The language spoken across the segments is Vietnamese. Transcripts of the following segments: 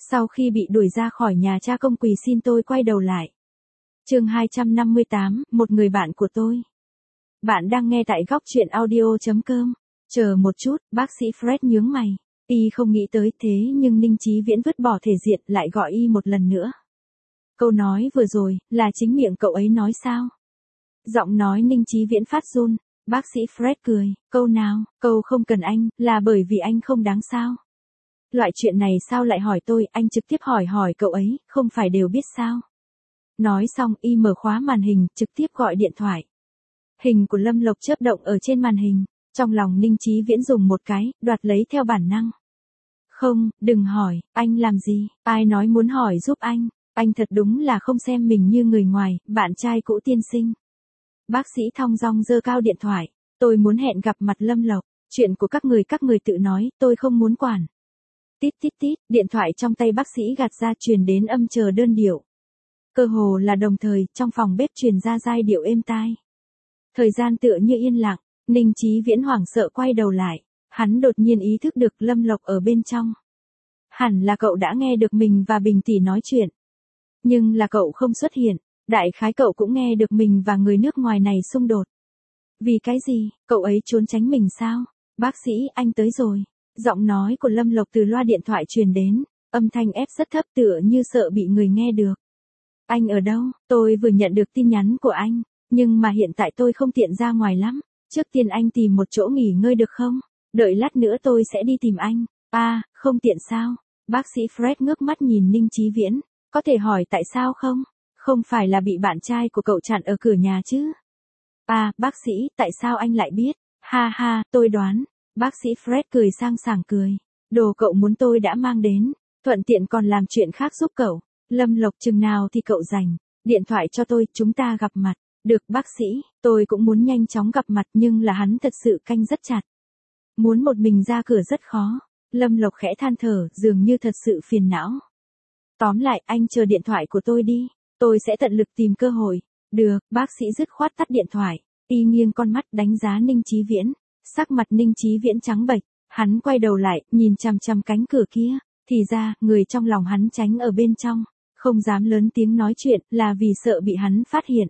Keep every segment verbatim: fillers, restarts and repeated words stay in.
Sau khi bị đuổi ra khỏi nhà cha công quỳ xin tôi quay đầu lại. Chương hai trăm năm mươi tám, một người bạn của tôi. Bạn đang nghe tại góc truyện audio chấm com. Chờ một chút, bác sĩ Fred nhướng mày. Y không nghĩ tới thế nhưng Ninh Chí Viễn vứt bỏ thể diện lại gọi y một lần nữa. Câu nói vừa rồi, là chính miệng cậu ấy nói sao? Giọng nói Ninh Chí Viễn phát run, bác sĩ Fred cười, câu nào, câu không cần anh, là bởi vì anh không đáng sao? Loại chuyện này sao lại hỏi tôi, anh trực tiếp hỏi hỏi cậu ấy, không phải đều biết sao? Nói xong y mở khóa màn hình, trực tiếp gọi điện thoại. Hình của Lâm Lộc chớp động ở trên màn hình, trong lòng Ninh Chí Viễn dùng một cái, đoạt lấy theo bản năng. Không, đừng hỏi, anh làm gì, ai nói muốn hỏi giúp anh, anh thật đúng là không xem mình như người ngoài, bạn trai cũ tiên sinh. Bác sĩ thong dong giơ cao điện thoại, tôi muốn hẹn gặp mặt Lâm Lộc, chuyện của các người các người tự nói, tôi không muốn quản. Tít tít tít, điện thoại trong tay bác sĩ gạt ra truyền đến âm chờ đơn điệu. Cơ hồ là đồng thời, trong phòng bếp truyền ra giai điệu êm tai. Thời gian tựa như yên lặng, Ninh Chí Viễn hoảng sợ quay đầu lại, hắn đột nhiên ý thức được Lâm Lộc ở bên trong. Hẳn là cậu đã nghe được mình và Bình tỷ nói chuyện. Nhưng là cậu không xuất hiện, đại khái cậu cũng nghe được mình và người nước ngoài này xung đột. Vì cái gì, cậu ấy trốn tránh mình sao? Bác sĩ, anh tới rồi. Giọng nói của Lâm Lộc từ loa điện thoại truyền đến, âm thanh ép rất thấp tựa như sợ bị người nghe được. Anh ở đâu? Tôi vừa nhận được tin nhắn của anh, nhưng mà hiện tại tôi không tiện ra ngoài lắm. Trước tiên anh tìm một chỗ nghỉ ngơi được không? Đợi lát nữa tôi sẽ đi tìm anh. À, không tiện sao? Bác sĩ Fred ngước mắt nhìn Ninh Chí Viễn, có thể hỏi tại sao không? Không phải là bị bạn trai của cậu chặn ở cửa nhà chứ? À, bác sĩ, tại sao anh lại biết? Ha ha, tôi đoán. Bác sĩ Fred cười sang sảng cười. Đồ cậu muốn tôi đã mang đến, thuận tiện còn làm chuyện khác giúp cậu. Lâm Lộc chừng nào thì cậu rảnh, điện thoại cho tôi, chúng ta gặp mặt. Được bác sĩ, tôi cũng muốn nhanh chóng gặp mặt nhưng là hắn thật sự canh rất chặt. Muốn một mình ra cửa rất khó. Lâm Lộc khẽ than thở, dường như thật sự phiền não. Tóm lại, anh chờ điện thoại của tôi đi, tôi sẽ tận lực tìm cơ hội. Được, bác sĩ dứt khoát tắt điện thoại, y nghiêng con mắt đánh giá Ninh Chí Viễn. Sắc mặt Ninh Chí Viễn trắng bệch, hắn quay đầu lại, nhìn chằm chằm cánh cửa kia, thì ra, người trong lòng hắn tránh ở bên trong, không dám lớn tiếng nói chuyện, là vì sợ bị hắn phát hiện.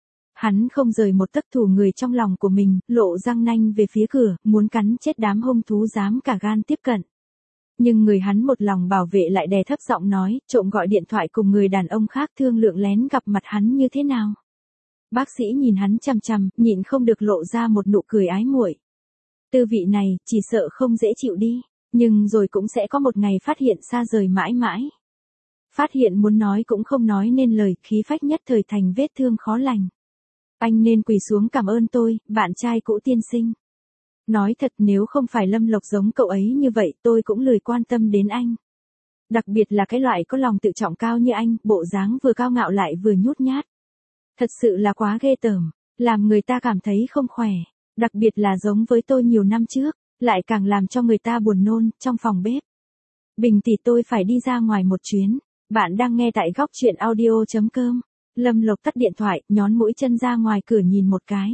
Hắn không rời một tấc thủ người trong lòng của mình, lộ răng nanh về phía cửa, muốn cắn chết đám hung thú dám cả gan tiếp cận. Nhưng người hắn một lòng bảo vệ lại đè thấp giọng nói, trộm gọi điện thoại cùng người đàn ông khác thương lượng lén gặp mặt hắn như thế nào. Bác sĩ nhìn hắn chằm chằm, nhịn không được lộ ra một nụ cười ái muội. Tư vị này, chỉ sợ không dễ chịu đi, nhưng rồi cũng sẽ có một ngày phát hiện xa rời mãi mãi. Phát hiện muốn nói cũng không nói nên lời, khí phách nhất thời thành vết thương khó lành. Anh nên quỳ xuống cảm ơn tôi, bạn trai cũ tiên sinh. Nói thật nếu không phải Lâm Lộc giống cậu ấy như vậy tôi cũng lười quan tâm đến anh. Đặc biệt là cái loại có lòng tự trọng cao như anh, bộ dáng vừa cao ngạo lại vừa nhút nhát. Thật sự là quá ghê tởm, làm người ta cảm thấy không khỏe. Đặc biệt là giống với tôi nhiều năm trước, lại càng làm cho người ta buồn nôn, trong phòng bếp. Bình tỷ tôi phải đi ra ngoài một chuyến, bạn đang nghe tại góc truyện audio chấm com. Lâm Lộc tắt điện thoại, nhón mũi chân ra ngoài cửa nhìn một cái.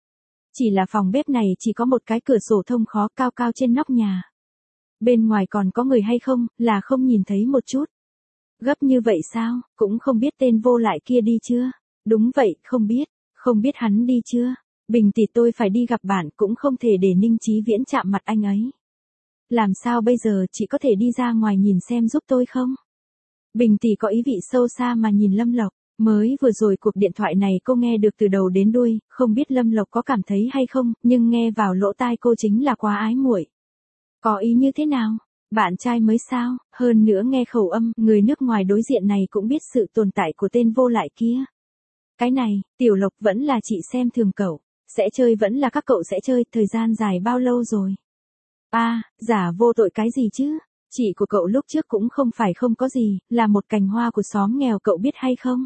Chỉ là phòng bếp này chỉ có một cái cửa sổ thông khó cao cao trên nóc nhà. Bên ngoài còn có người hay không, là không nhìn thấy một chút. Gấp như vậy sao, cũng không biết tên vô lại kia đi chưa? Đúng vậy, không biết, không biết hắn đi chưa? Bình tỷ tôi phải đi gặp bạn, cũng không thể để Ninh Chí Viễn chạm mặt anh ấy. Làm sao bây giờ, chị có thể đi ra ngoài nhìn xem giúp tôi không? Bình tỷ có ý vị sâu xa mà nhìn Lâm Lộc. Mới vừa rồi cuộc điện thoại này cô nghe được từ đầu đến đuôi, không biết Lâm Lộc có cảm thấy hay không, nhưng nghe vào lỗ tai cô chính là quá ái muội. Có ý như thế nào? Bạn trai mới sao? Hơn nữa nghe khẩu âm, người nước ngoài đối diện này cũng biết sự tồn tại của tên vô lại kia. Cái này, Tiểu Lộc vẫn là chị xem thường cậu, sẽ chơi vẫn là các cậu sẽ chơi, thời gian dài bao lâu rồi? À, giả vô tội cái gì chứ? Chị của cậu lúc trước cũng không phải không có gì, là một cành hoa của xóm nghèo cậu biết hay không?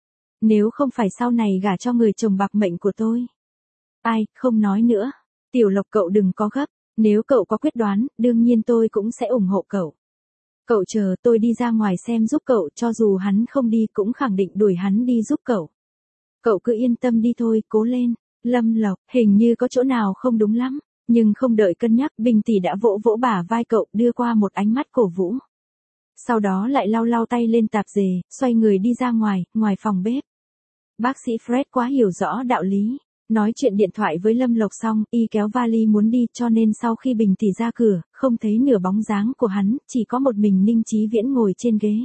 Nếu không phải sau này gả cho người chồng bạc mệnh của tôi. Ai, không nói nữa. Tiểu Lộc cậu đừng có gấp, nếu cậu có quyết đoán, đương nhiên tôi cũng sẽ ủng hộ cậu. Cậu chờ tôi đi ra ngoài xem giúp cậu, cho dù hắn không đi cũng khẳng định đuổi hắn đi giúp cậu. Cậu cứ yên tâm đi thôi, cố lên. Lâm Lộc, hình như có chỗ nào không đúng lắm, nhưng không đợi cân nhắc, Bình tỷ đã vỗ vỗ bả vai cậu, đưa qua một ánh mắt cổ vũ. Sau đó lại lau lau tay lên tạp dề, xoay người đi ra ngoài, ngoài phòng bếp. Bác sĩ Fred quá hiểu rõ đạo lý. Nói chuyện điện thoại với Lâm Lộc xong, y kéo vali muốn đi, cho nên sau khi Bình Tỷ ra cửa, không thấy nửa bóng dáng của hắn, chỉ có một mình Ninh Chí Viễn ngồi trên ghế.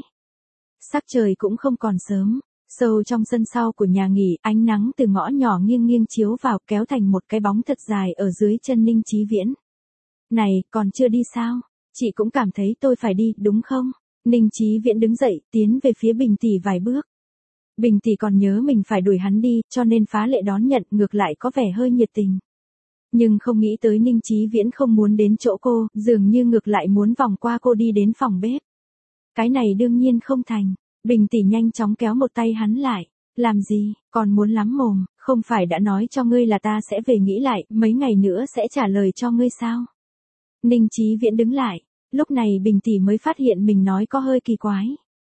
Sắc trời cũng không còn sớm, sâu trong sân sau của nhà nghỉ, ánh nắng từ ngõ nhỏ nghiêng nghiêng chiếu vào, kéo thành một cái bóng thật dài ở dưới chân Ninh Chí Viễn. Này, còn chưa đi sao? Chị cũng cảm thấy tôi phải đi, đúng không? Ninh Chí Viễn đứng dậy, tiến về phía Bình Tỷ vài bước. Bình Tỷ còn nhớ mình phải đuổi hắn đi, cho nên phá lệ đón nhận, ngược lại có vẻ hơi nhiệt tình. Nhưng không nghĩ tới Ninh Chí Viễn không muốn đến chỗ cô, dường như ngược lại muốn vòng qua cô đi đến phòng bếp. Cái này đương nhiên không thành. Bình Tỷ nhanh chóng kéo một tay hắn lại. Làm gì, còn muốn lắm mồm, không phải đã nói cho ngươi là ta sẽ về nghĩ lại, mấy ngày nữa sẽ trả lời cho ngươi sao? Ninh Chí Viễn đứng lại. Lúc này Bình Tỷ mới phát hiện mình nói có hơi kỳ quái.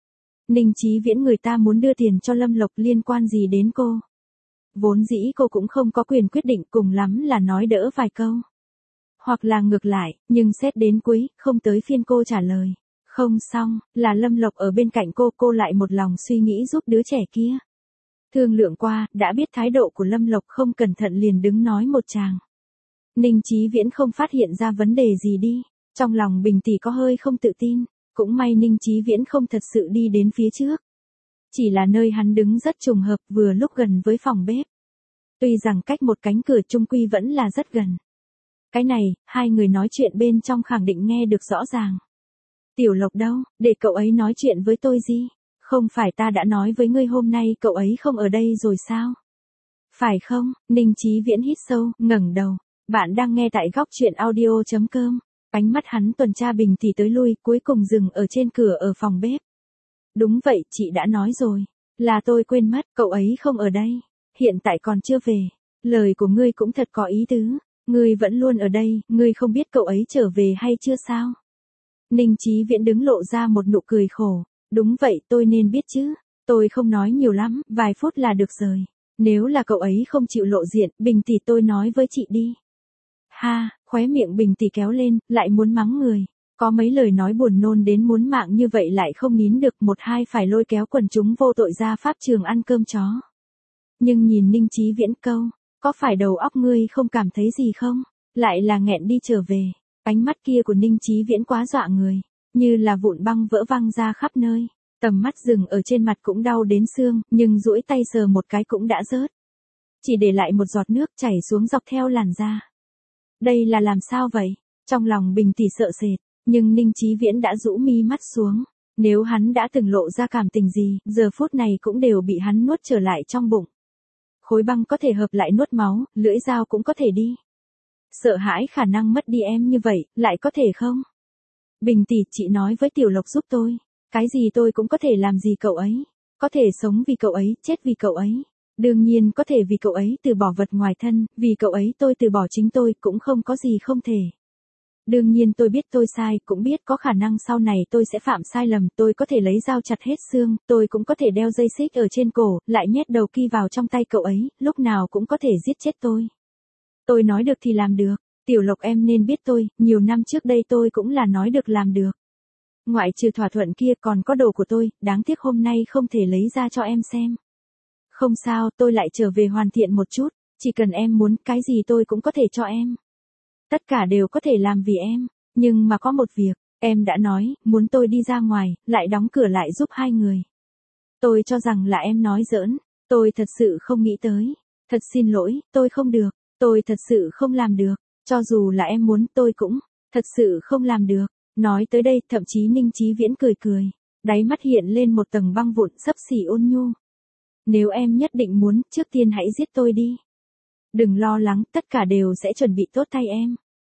Ninh Chí Viễn, người ta muốn đưa tiền cho Lâm Lộc, liên quan gì đến cô? Vốn dĩ cô cũng không có quyền quyết định, cùng lắm là nói đỡ vài câu. Hoặc là ngược lại, nhưng xét đến cuối, không tới phiên cô trả lời. Không xong, là Lâm Lộc ở bên cạnh cô, cô lại một lòng suy nghĩ giúp đứa trẻ kia. Thương lượng qua, đã biết thái độ của Lâm Lộc, không cẩn thận liền đứng nói một tràng. Ninh Chí Viễn không phát hiện ra vấn đề gì đi. Trong lòng Bình Tỷ có hơi không tự tin. Cũng may Ninh Chí Viễn không thật sự đi đến phía trước. Chỉ là nơi hắn đứng rất trùng hợp, vừa lúc gần với phòng bếp. Tuy rằng cách một cánh cửa chung quy vẫn là rất gần. Cái này, hai người nói chuyện bên trong khẳng định nghe được rõ ràng. Tiểu Lộc đâu, để cậu ấy nói chuyện với tôi gì? Không phải ta đã nói với ngươi hôm nay cậu ấy không ở đây rồi sao? Phải không? Ninh Chí Viễn hít sâu, ngẩng đầu. Bạn đang nghe tại góc truyện audio chấm com. Ánh mắt hắn tuần tra Bình Tỷ tới lui, cuối cùng dừng ở trên cửa ở phòng bếp. Đúng vậy, chị đã nói rồi. Là tôi quên mất, cậu ấy không ở đây. Hiện tại còn chưa về. Lời của ngươi cũng thật có ý tứ. Ngươi vẫn luôn ở đây, ngươi không biết cậu ấy trở về hay chưa sao? Ninh Chí Viễn đứng lộ ra một nụ cười khổ. Đúng vậy, tôi nên biết chứ. Tôi không nói nhiều lắm, vài phút là được rồi. Nếu là cậu ấy không chịu lộ diện, Bình Tỷ tôi nói với chị đi. Ha, khóe miệng Bình Tỷ kéo lên, lại muốn mắng người. Có mấy lời nói buồn nôn đến muốn mạng như vậy lại không nín được, một hai phải lôi kéo quần chúng vô tội ra pháp trường ăn cơm chó. Nhưng nhìn Ninh Chí Viễn câu, có phải đầu óc ngươi không cảm thấy gì không? Lại là nghẹn đi trở về. Ánh mắt kia của Ninh Chí Viễn quá dọa người, như là vụn băng vỡ văng ra khắp nơi. Tầm mắt dừng ở trên mặt cũng đau đến xương, nhưng duỗi tay sờ một cái cũng đã rớt. Chỉ để lại một giọt nước chảy xuống dọc theo làn da. Đây là làm sao vậy? Trong lòng Bình Tỷ sợ sệt, nhưng Ninh Chí Viễn đã rũ mi mắt xuống. Nếu hắn đã từng lộ ra cảm tình gì, giờ phút này cũng đều bị hắn nuốt trở lại trong bụng. Khối băng có thể hợp lại nuốt máu, lưỡi dao cũng có thể đi. Sợ hãi khả năng mất đi em như vậy, lại có thể không? Bình Tỷ, chị nói với Tiểu Lộc giúp tôi. Cái gì tôi cũng có thể làm gì cậu ấy. Có thể sống vì cậu ấy, chết vì cậu ấy. Đương nhiên có thể vì cậu ấy từ bỏ vật ngoài thân, vì cậu ấy tôi từ bỏ chính tôi, cũng không có gì không thể. Đương nhiên tôi biết tôi sai, cũng biết có khả năng sau này tôi sẽ phạm sai lầm, tôi có thể lấy dao chặt hết xương, tôi cũng có thể đeo dây xích ở trên cổ, lại nhét đầu ki vào trong tay cậu ấy, lúc nào cũng có thể giết chết tôi. Tôi nói được thì làm được, Tiểu Lộc em nên biết tôi, nhiều năm trước đây tôi cũng là nói được làm được. Ngoại trừ thỏa thuận kia còn có đồ của tôi, đáng tiếc hôm nay không thể lấy ra cho em xem. Không sao, tôi lại trở về hoàn thiện một chút, chỉ cần em muốn, cái gì tôi cũng có thể cho em. Tất cả đều có thể làm vì em, nhưng mà có một việc, em đã nói, muốn tôi đi ra ngoài, lại đóng cửa lại giúp hai người. Tôi cho rằng là em nói giỡn, tôi thật sự không nghĩ tới. Thật xin lỗi, tôi không được, tôi thật sự không làm được, cho dù là em muốn tôi cũng, thật sự không làm được. Nói tới đây, thậm chí Ninh Chí Viễn cười cười, đáy mắt hiện lên một tầng băng vụn xấp xỉ ôn nhu. Nếu em nhất định muốn, trước tiên hãy giết tôi đi. Đừng lo lắng, tất cả đều sẽ chuẩn bị tốt thay em.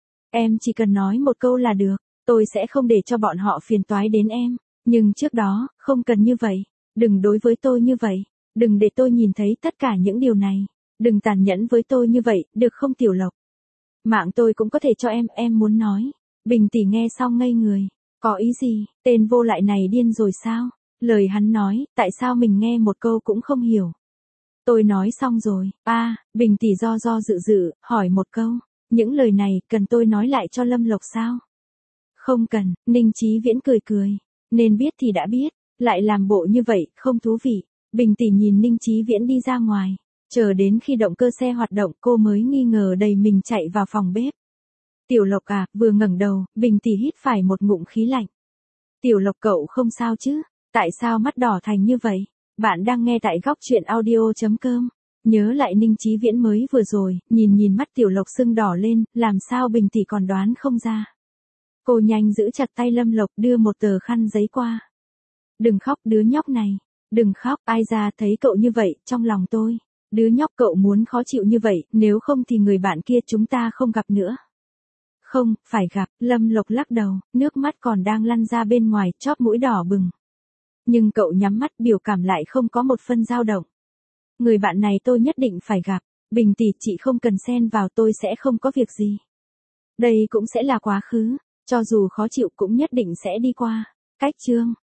Em chỉ cần nói một câu là được, tôi sẽ không để cho bọn họ phiền toái đến em. Nhưng trước đó, không cần như vậy. Đừng đối với tôi như vậy. Đừng để tôi nhìn thấy tất cả những điều này. Đừng tàn nhẫn với tôi như vậy, được không Tiểu Lộc? Mạng tôi cũng có thể cho em, em muốn nói. Bình Tỷ nghe xong ngây người. Có ý gì, tên vô lại này điên rồi sao? Lời hắn nói, tại sao mình nghe một câu cũng không hiểu? Tôi nói xong rồi, a à, Bình Tỷ do do dự dự, hỏi một câu. Những lời này, cần tôi nói lại cho Lâm Lộc sao? Không cần, Ninh Chí Viễn cười cười. Nên biết thì đã biết, lại làm bộ như vậy, không thú vị. Bình tỉ nhìn Ninh Chí Viễn đi ra ngoài. Chờ đến khi động cơ xe hoạt động cô mới nghi ngờ đầy mình chạy vào phòng bếp. Tiểu Lộc à, vừa ngẩng đầu, Bình tỉ hít phải một ngụm khí lạnh. Tiểu Lộc cậu không sao chứ? Tại sao mắt đỏ thành như vậy? Bạn đang nghe tại góc chuyện audio chấm com. Nhớ lại Ninh Chí Viễn mới vừa rồi, nhìn nhìn mắt Tiểu Lộc sưng đỏ lên, làm sao Bình tỉ còn đoán không ra. Cô nhanh giữ chặt tay Lâm Lộc đưa một tờ khăn giấy qua. Đừng khóc đứa nhóc này, đừng khóc, ai ra thấy cậu như vậy, trong lòng tôi. Đứa nhóc cậu muốn khó chịu như vậy, nếu không thì người bạn kia chúng ta không gặp nữa. Không, phải gặp, Lâm Lộc lắc đầu, nước mắt còn đang lăn ra bên ngoài, chóp mũi đỏ bừng. Nhưng cậu nhắm mắt biểu cảm lại không có một phân dao động. Người bạn này tôi nhất định phải gặp, Bình tỉ chị không cần xen vào tôi sẽ không có việc gì. Đây cũng sẽ là quá khứ, cho dù khó chịu cũng nhất định sẽ đi qua. Cách chương